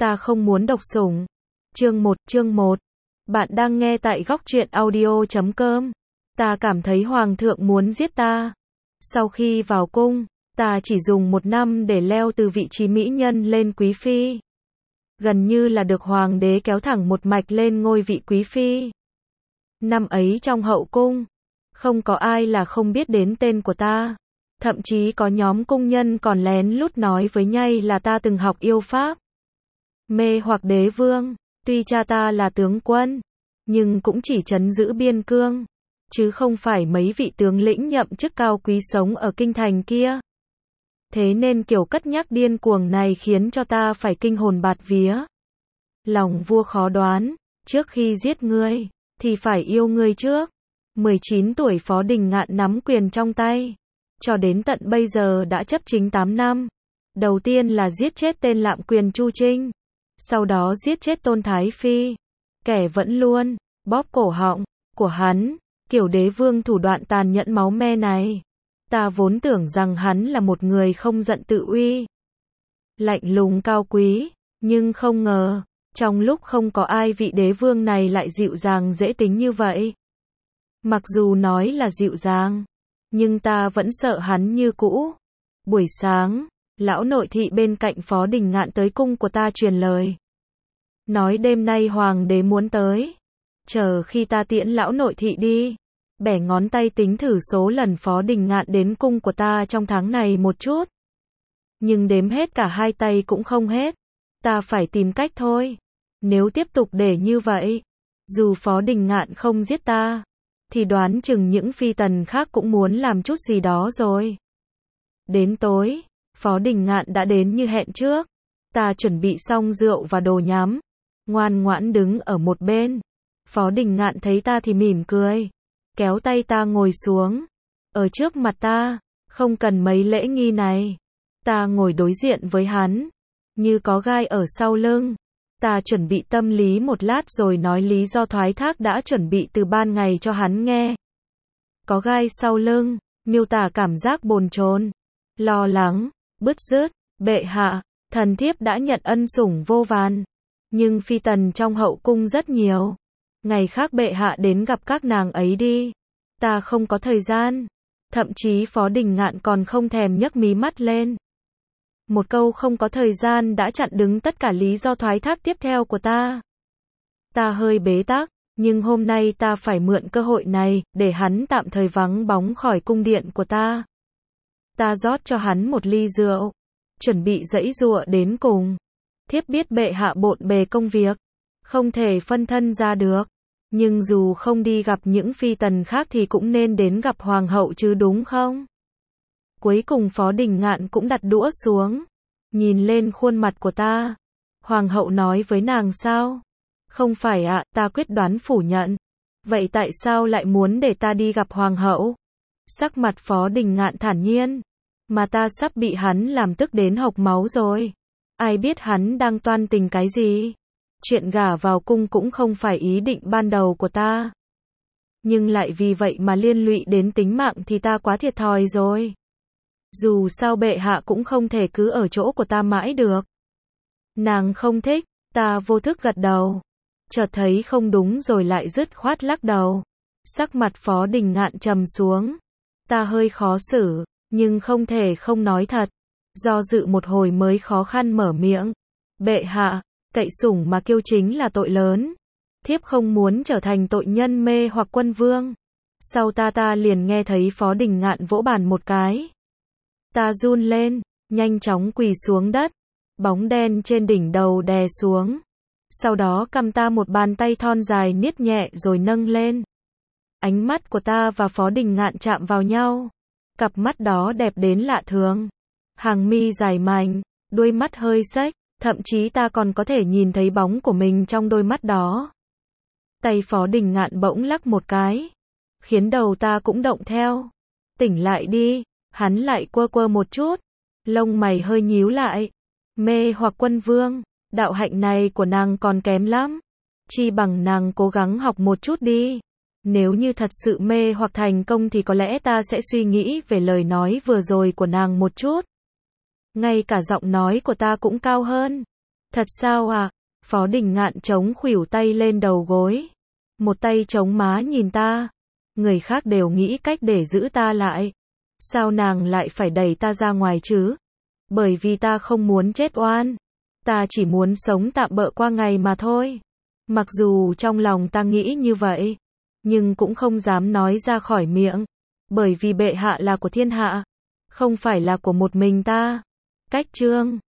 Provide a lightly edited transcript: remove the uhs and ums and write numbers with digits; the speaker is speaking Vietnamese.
Ta không muốn độc sủng. Chương 1. Bạn đang nghe tại góc truyện audio.com. Ta cảm thấy hoàng thượng muốn giết ta. Sau khi vào cung, ta chỉ dùng 1 năm để leo từ vị trí mỹ nhân lên quý phi. Gần như là được hoàng đế kéo thẳng một mạch lên ngôi vị quý phi. Năm ấy trong hậu cung, không có ai là không biết đến tên của ta. Thậm chí có nhóm cung nhân còn lén lút nói với nhây là ta từng học yêu pháp. Mê hoặc đế vương, tuy cha ta là tướng quân, nhưng cũng chỉ trấn giữ biên cương, chứ không phải mấy vị tướng lĩnh nhậm chức cao quý sống ở kinh thành kia. Thế nên kiểu cất nhắc điên cuồng này khiến cho ta phải kinh hồn bạt vía. Lòng vua khó đoán, trước khi giết ngươi, thì phải yêu ngươi trước. 19 tuổi Phó Đình Ngạn nắm quyền trong tay. Cho đến tận bây giờ đã chấp chính 8 năm. Đầu tiên là giết chết tên lạm quyền Chu Trinh. Sau đó giết chết Tôn Thái Phi. Kẻ vẫn luôn bóp cổ họng của hắn. Kiểu đế vương thủ đoạn tàn nhẫn máu me này. Ta vốn tưởng rằng hắn là một người không giận tự uy, lạnh lùng cao quý. Nhưng không ngờ, trong lúc không có ai vị đế vương này lại dịu dàng dễ tính như vậy. Mặc dù nói là dịu dàng, nhưng ta vẫn sợ hắn như cũ. Buổi sáng, lão nội thị bên cạnh Phó Đình Ngạn tới cung của ta truyền lời. Nói đêm nay hoàng đế muốn tới. Chờ khi ta tiễn lão nội thị đi, bẻ ngón tay tính thử số lần Phó Đình Ngạn đến cung của ta trong tháng này một chút. Nhưng đếm hết cả 2 tay cũng không hết. Ta phải tìm cách thôi. Nếu tiếp tục để như vậy, dù Phó Đình Ngạn không giết ta, thì đoán chừng những phi tần khác cũng muốn làm chút gì đó rồi. Đến tối, Phó Đình Ngạn đã đến như hẹn trước. Ta chuẩn bị xong rượu và đồ nhắm, ngoan ngoãn đứng ở một bên. Phó Đình Ngạn thấy ta thì mỉm cười, kéo tay ta ngồi xuống. Ở trước mặt ta, không cần mấy lễ nghi này. Ta ngồi đối diện với hắn, như có gai ở sau lưng. Ta chuẩn bị tâm lý một lát rồi nói lý do thoái thác đã chuẩn bị từ ban ngày cho hắn nghe. Có gai sau lưng, miêu tả cảm giác bồn chồn, lo lắng, bứt rứt. Bệ hạ, thần thiếp đã nhận ân sủng vô vàn, nhưng phi tần trong hậu cung rất nhiều. Ngày khác bệ hạ đến gặp các nàng ấy đi. Ta không có thời gian. Thậm chí Phó Đình Ngạn còn không thèm nhấc mí mắt lên. Một câu không có thời gian đã chặn đứng tất cả lý do thoái thác tiếp theo của ta. Ta hơi bế tắc, nhưng hôm nay ta phải mượn cơ hội này để hắn tạm thời vắng bóng khỏi cung điện của ta. Ta rót cho hắn một ly rượu, chuẩn bị giãy giụa đến cùng. Thiếp biết bệ hạ bộn bề công việc, không thể phân thân ra được. Nhưng dù không đi gặp những phi tần khác thì cũng nên đến gặp hoàng hậu chứ đúng không? Cuối cùng Phó Đình Ngạn cũng đặt đũa xuống, nhìn lên khuôn mặt của ta. Hoàng hậu nói với nàng sao? Không phải ạ, ta quyết đoán phủ nhận. Vậy tại sao lại muốn để ta đi gặp hoàng hậu? Sắc mặt Phó Đình Ngạn thản nhiên, mà ta sắp bị hắn làm tức đến hộc máu rồi. Ai biết hắn đang toan tình cái gì? Chuyện gả vào cung cũng không phải ý định ban đầu của ta. Nhưng lại vì vậy mà liên lụy đến tính mạng thì ta quá thiệt thòi rồi. Dù sao bệ hạ cũng không thể cứ ở chỗ của ta mãi được. Nàng không thích, ta vô thức gật đầu. Chợt thấy không đúng rồi lại dứt khoát lắc đầu. Sắc mặt Phó Đình Ngạn trầm xuống. Ta hơi khó xử, nhưng không thể không nói thật. Do dự một hồi mới khó khăn mở miệng. Bệ hạ, cậy sủng mà kiêu chính là tội lớn. Thiếp không muốn trở thành tội nhân mê hoặc quân vương. Sau ta liền nghe thấy Phó Đình Ngạn vỗ bàn một cái. Ta run lên, nhanh chóng quỳ xuống đất. Bóng đen trên đỉnh đầu đè xuống. Sau đó cầm ta một bàn tay thon dài niết nhẹ rồi nâng lên. Ánh mắt của ta và Phó Đình Ngạn chạm vào nhau. Cặp mắt đó đẹp đến lạ thường. Hàng mi dài mảnh, đôi mắt hơi xếch. Thậm chí ta còn có thể nhìn thấy bóng của mình trong đôi mắt đó. Tay Phó Đình Ngạn bỗng lắc một cái, khiến đầu ta cũng động theo. Tỉnh lại đi, hắn lại quơ quơ một chút. Lông mày hơi nhíu lại. Mê hoặc quân vương, đạo hạnh này của nàng còn kém lắm. Chi bằng nàng cố gắng học một chút đi. Nếu như thật sự mê hoặc thành công thì có lẽ ta sẽ suy nghĩ về lời nói vừa rồi của nàng một chút. Ngay cả giọng nói của ta cũng cao hơn. Thật sao à? Phó Đình Ngạn chống khuỷu tay lên đầu gối. Một tay chống má nhìn ta. Người khác đều nghĩ cách để giữ ta lại. Sao nàng lại phải đẩy ta ra ngoài chứ? Bởi vì ta không muốn chết oan. Ta chỉ muốn sống tạm bợ qua ngày mà thôi. Mặc dù trong lòng ta nghĩ như vậy, nhưng cũng không dám nói ra khỏi miệng. Bởi vì bệ hạ là của thiên hạ, không phải là của một mình ta. Cách chương